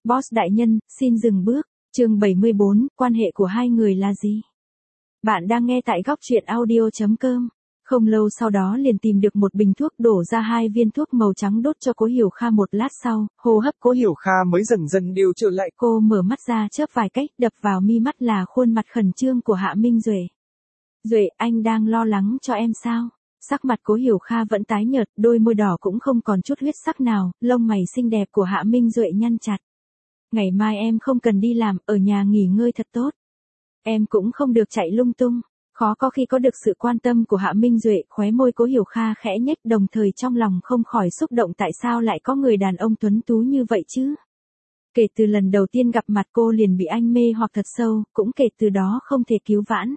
Boss đại nhân, xin dừng bước. Chương 74, quan hệ của hai người là gì? Bạn đang nghe tại góc truyện audio.com. Không lâu sau đó liền tìm được một bình thuốc, đổ ra 2 viên thuốc màu trắng đốt cho Cố Hiểu Kha. Một lát sau, hô hấp Cố Hiểu Kha mới dần dần điều trở lại. Cô mở mắt ra chớp vài cách, đập vào mi mắt là khuôn mặt khẩn trương của Hạ Minh Duệ. Duệ, anh đang lo lắng cho em sao? Sắc mặt Cố Hiểu Kha vẫn tái nhợt, đôi môi đỏ cũng không còn chút huyết sắc nào, lông mày xinh đẹp của Hạ Minh Duệ nhăn chặt. Ngày mai em không cần đi làm, ở nhà nghỉ ngơi thật tốt. Em cũng không được chạy lung tung. Khó có khi có được sự quan tâm của Hạ Minh Duệ, khóe môi Cố Hiểu Kha khẽ nhếch, đồng thời trong lòng không khỏi xúc động, tại sao lại có người đàn ông tuấn tú như vậy chứ? Kể từ lần đầu tiên gặp mặt cô liền bị anh mê hoặc thật sâu, cũng kể từ đó không thể cứu vãn.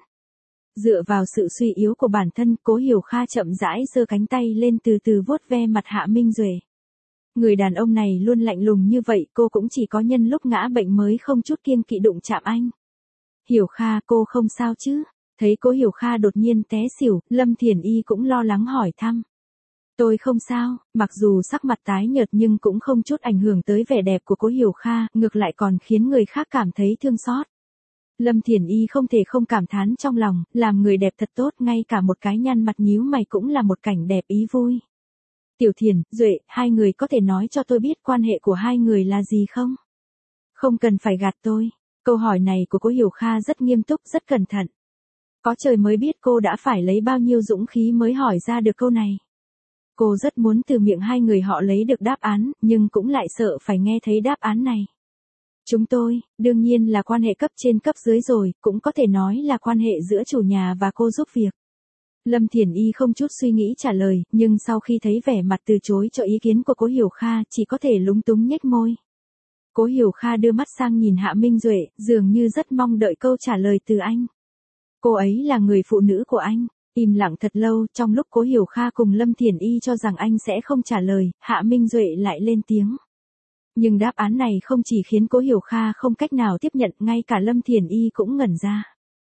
Dựa vào sự suy yếu của bản thân, Cố Hiểu Kha chậm rãi giơ cánh tay lên, từ từ vuốt ve mặt Hạ Minh Duệ. Người đàn ông này luôn lạnh lùng như vậy, cô cũng chỉ có nhân lúc ngã bệnh mới không chút kiêng kỵ đụng chạm anh. Hiểu Kha, cô không sao chứ? Thấy Cố Hiểu Kha đột nhiên té xỉu, Lâm Thiển Y cũng lo lắng hỏi thăm. Tôi không sao, mặc dù sắc mặt tái nhợt nhưng cũng không chút ảnh hưởng tới vẻ đẹp của Cố Hiểu Kha, ngược lại còn khiến người khác cảm thấy thương xót. Lâm Thiển Y không thể không cảm thán trong lòng, làm người đẹp thật tốt, ngay cả một cái nhăn mặt nhíu mày cũng là một cảnh đẹp ý vui. Tiểu Thiển, Duệ, hai người có thể nói cho tôi biết quan hệ của hai người là gì không? Không cần phải gạt tôi. Câu hỏi này của Cố Hiểu Kha rất nghiêm túc, rất cẩn thận. Có trời mới biết cô đã phải lấy bao nhiêu dũng khí mới hỏi ra được câu này. Cô rất muốn từ miệng hai người họ lấy được đáp án, nhưng cũng lại sợ phải nghe thấy đáp án này. Chúng tôi, đương nhiên là quan hệ cấp trên cấp dưới rồi, cũng có thể nói là quan hệ giữa chủ nhà và cô giúp việc. Lâm Thiển Y không chút suy nghĩ trả lời, nhưng sau khi thấy vẻ mặt từ chối cho ý kiến của Cố Hiểu Kha, chỉ có thể lúng túng nhếch môi. Cố Hiểu Kha đưa mắt sang nhìn Hạ Minh Duệ, dường như rất mong đợi câu trả lời từ anh. Cô ấy là người phụ nữ của anh. Im lặng thật lâu, trong lúc Cố Hiểu Kha cùng Lâm Thiển Y cho rằng anh sẽ không trả lời, Hạ Minh Duệ lại lên tiếng. Nhưng đáp án này không chỉ khiến Cố Hiểu Kha không cách nào tiếp nhận, ngay cả Lâm Thiển Y cũng ngẩn ra.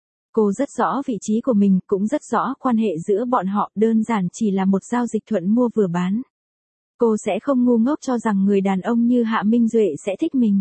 Cô rất rõ vị trí của mình, cũng rất rõ quan hệ giữa bọn họ đơn giản chỉ là một giao dịch thuận mua vừa bán. Cô sẽ không ngu ngốc cho rằng người đàn ông như Hạ Minh Duệ sẽ thích mình.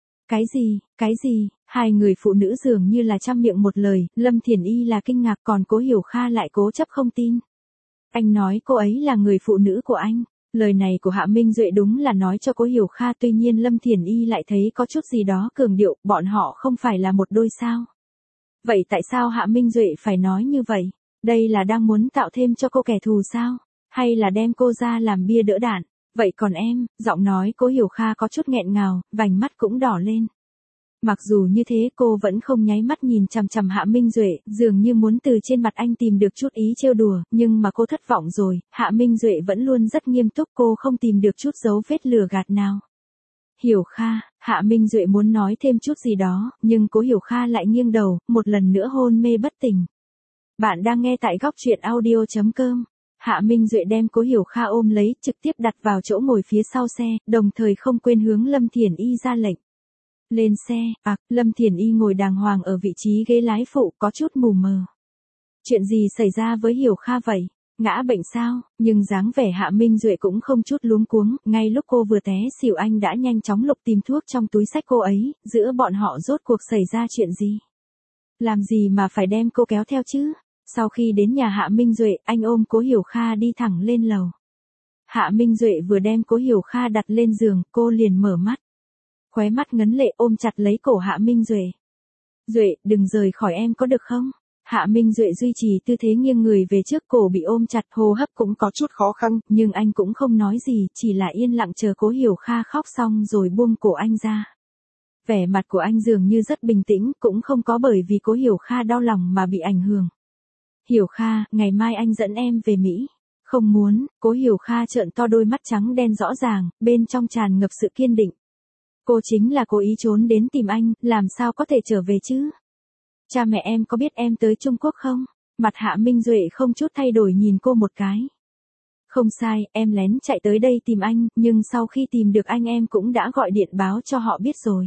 Cái gì, hai người phụ nữ dường như là trăm miệng một lời, Lâm Thiển Y là kinh ngạc, còn Cố Hiểu Kha lại cố chấp không tin. Anh nói cô ấy là người phụ nữ của anh. Lời này của Hạ Minh Duệ đúng là nói cho Cố Hiểu Kha, tuy nhiên Lâm Thiển Y lại thấy có chút gì đó cường điệu, bọn họ không phải là một đôi sao. Vậy tại sao Hạ Minh Duệ phải nói như vậy? Đây là đang muốn tạo thêm cho cô kẻ thù sao? Hay là đem cô ra làm bia đỡ đạn? Vậy còn em, giọng nói Cố Hiểu Kha có chút nghẹn ngào, vành mắt cũng đỏ lên. Mặc dù như thế cô vẫn không nháy mắt nhìn chằm chằm Hạ Minh Duệ, dường như muốn từ trên mặt anh tìm được chút ý trêu đùa, nhưng mà cô thất vọng rồi, Hạ Minh Duệ vẫn luôn rất nghiêm túc, cô không tìm được chút dấu vết lừa gạt nào. Hiểu Kha, Hạ Minh Duệ muốn nói thêm chút gì đó, nhưng Cố Hiểu Kha lại nghiêng đầu, một lần nữa hôn mê bất tỉnh. Bạn đang nghe tại góc truyện audio.com. Hạ Minh Duệ đem Cố Hiểu Kha ôm lấy, trực tiếp đặt vào chỗ ngồi phía sau xe, đồng thời không quên hướng Lâm Thiển Y ra lệnh. Lên xe, Lâm Thiển Y ngồi đàng hoàng ở vị trí ghế lái phụ, có chút mù mờ. Chuyện gì xảy ra với Hiểu Kha vậy? Ngã bệnh sao? Nhưng dáng vẻ Hạ Minh Duệ cũng không chút luống cuống, ngay lúc cô vừa té xỉu anh đã nhanh chóng lục tìm thuốc trong túi xách cô ấy, giữa bọn họ rốt cuộc xảy ra chuyện gì? Làm gì mà phải đem cô kéo theo chứ? Sau khi đến nhà Hạ Minh Duệ, anh ôm Cố Hiểu Kha đi thẳng lên lầu. Hạ Minh Duệ vừa đem Cố Hiểu Kha đặt lên giường, cô liền mở mắt. Khóe mắt ngấn lệ ôm chặt lấy cổ Hạ Minh Duệ. Duệ, đừng rời khỏi em có được không? Hạ Minh Duệ duy trì tư thế nghiêng người về trước, cổ bị ôm chặt, hô hấp cũng có chút khó khăn, nhưng anh cũng không nói gì, chỉ là yên lặng chờ Cố Hiểu Kha khóc xong rồi buông cổ anh ra. Vẻ mặt của anh dường như rất bình tĩnh, cũng không có bởi vì Cố Hiểu Kha đau lòng mà bị ảnh hưởng. Hiểu Kha, ngày mai anh dẫn em về Mỹ. Không muốn, Cố Hiểu Kha trợn to đôi mắt trắng đen rõ ràng, bên trong tràn ngập sự kiên định. Cô chính là cố ý trốn đến tìm anh, làm sao có thể trở về chứ? Cha mẹ em có biết em tới Trung Quốc không? Mặt Hạ Minh Duệ không chút thay đổi nhìn cô một cái. Không sai, em lén chạy tới đây tìm anh, nhưng sau khi tìm được anh em cũng đã gọi điện báo cho họ biết rồi.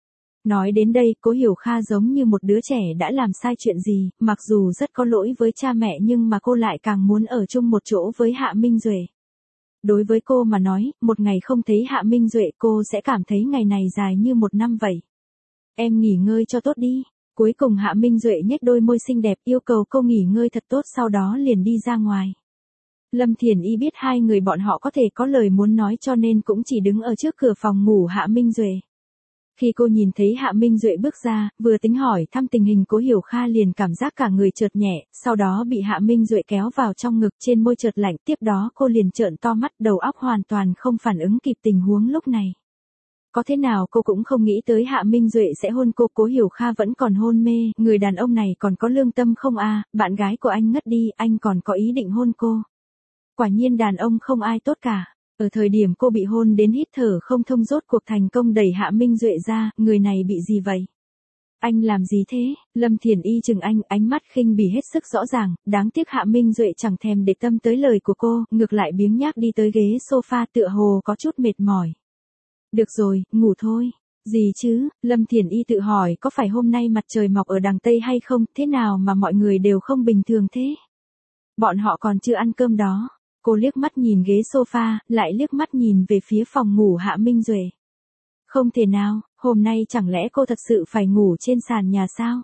Nói đến đây, Cố Hiểu Kha giống như một đứa trẻ đã làm sai chuyện gì, mặc dù rất có lỗi với cha mẹ nhưng mà cô lại càng muốn ở chung một chỗ với Hạ Minh Duệ. đối với cô mà nói, một ngày không thấy Hạ Minh Duệ cô sẽ cảm thấy ngày này dài như một năm vậy. Em nghỉ ngơi cho tốt đi. Cuối cùng Hạ Minh Duệ nhếch đôi môi xinh đẹp yêu cầu cô nghỉ ngơi thật tốt sau đó liền đi ra ngoài. Lâm Thiền Y biết hai người bọn họ có thể có lời muốn nói cho nên cũng chỉ đứng ở trước cửa phòng ngủ Hạ Minh Duệ. Khi cô nhìn thấy Hạ Minh Duệ bước ra, vừa tính hỏi thăm tình hình Cố Hiểu Kha liền cảm giác cả người chợt nhẹ, sau đó bị Hạ Minh Duệ kéo vào trong ngực trên môi chợt lạnh, tiếp đó cô liền trợn to mắt đầu óc hoàn toàn không phản ứng kịp tình huống lúc này. Có thế nào cô cũng không nghĩ tới Hạ Minh Duệ sẽ hôn cô, Cố Hiểu Kha vẫn còn hôn mê, người đàn ông này còn có lương tâm không a, bạn gái của anh ngất đi, anh còn có ý định hôn cô. Quả nhiên đàn ông không ai tốt cả. Ở thời điểm cô bị hôn đến hít thở không thông rốt cuộc thành công đẩy Hạ Minh Duệ ra, người này bị gì vậy? Anh làm gì thế? Lâm Thiền Y chừng anh, ánh mắt khinh bỉ hết sức rõ ràng, đáng tiếc Hạ Minh Duệ chẳng thèm để tâm tới lời của cô, ngược lại biếng nhác đi tới ghế sofa tựa hồ có chút mệt mỏi. Được rồi, ngủ thôi. Gì chứ? Lâm Thiền Y tự hỏi có phải hôm nay mặt trời mọc ở đằng Tây hay không, thế nào mà mọi người đều không bình thường thế? Bọn họ còn chưa ăn cơm đó. Cô liếc mắt nhìn ghế sofa, lại liếc mắt nhìn về phía phòng ngủ Hạ Minh Duệ. Không thể nào, hôm nay chẳng lẽ cô thật sự phải ngủ trên sàn nhà sao?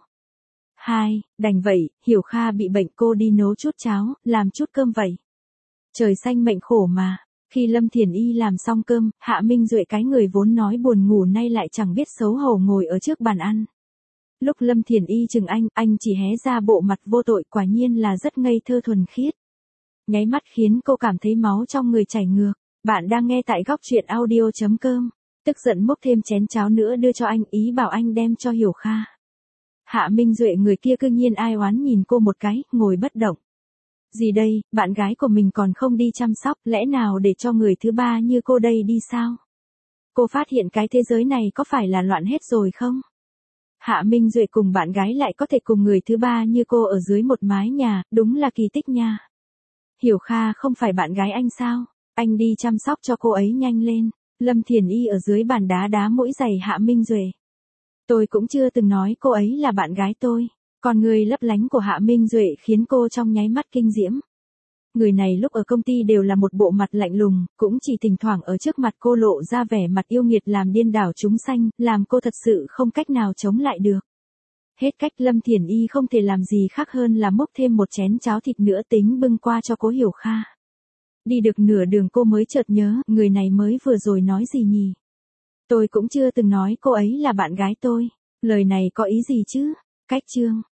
Đành vậy, Hiểu Kha bị bệnh cô đi nấu chút cháo, làm chút cơm vậy. Trời xanh mệnh khổ mà. Khi Lâm Thiền Y làm xong cơm, Hạ Minh Duệ cái người vốn nói buồn ngủ nay lại chẳng biết xấu hổ ngồi ở trước bàn ăn. Lúc Lâm Thiền Y chừng anh chỉ hé ra bộ mặt vô tội, quả nhiên là rất ngây thơ thuần khiết. Nháy mắt khiến cô cảm thấy máu trong người chảy ngược. Bạn đang nghe tại góc truyện audio.com. Tức giận múc thêm chén cháo nữa đưa cho anh, ý bảo anh đem cho Hiểu Kha. Hạ Minh Duệ người kia cư nhiên ai oán nhìn cô một cái, ngồi bất động. Gì đây, bạn gái của mình còn không đi chăm sóc, lẽ nào để cho người thứ ba như cô đây đi sao? Cô phát hiện cái thế giới này có phải là loạn hết rồi không? Hạ Minh Duệ cùng bạn gái lại có thể cùng người thứ ba như cô ở dưới một mái nhà, đúng là kỳ tích nha. Hiểu Kha không phải bạn gái anh sao? Anh đi chăm sóc cho cô ấy nhanh lên. Lâm Thiền Y ở dưới bàn đá mũi giày Hạ Minh Duệ. Tôi cũng chưa từng nói cô ấy là bạn gái tôi. Còn người lấp lánh của Hạ Minh Duệ khiến cô trong nháy mắt kinh diễm. Người này lúc ở công ty đều là một bộ mặt lạnh lùng, cũng chỉ thỉnh thoảng ở trước mặt cô lộ ra vẻ mặt yêu nghiệt làm điên đảo chúng sanh, làm cô thật sự không cách nào chống lại được. Hết cách, Lâm Thiền Y không thể làm gì khác hơn là múc thêm một chén cháo thịt nữa tính bưng qua cho Cố Hiểu Kha. Đi được nửa đường cô mới chợt nhớ, người này mới vừa rồi nói gì nhỉ? Tôi cũng chưa từng nói cô ấy là bạn gái tôi. Lời này có ý gì chứ? Cách chương.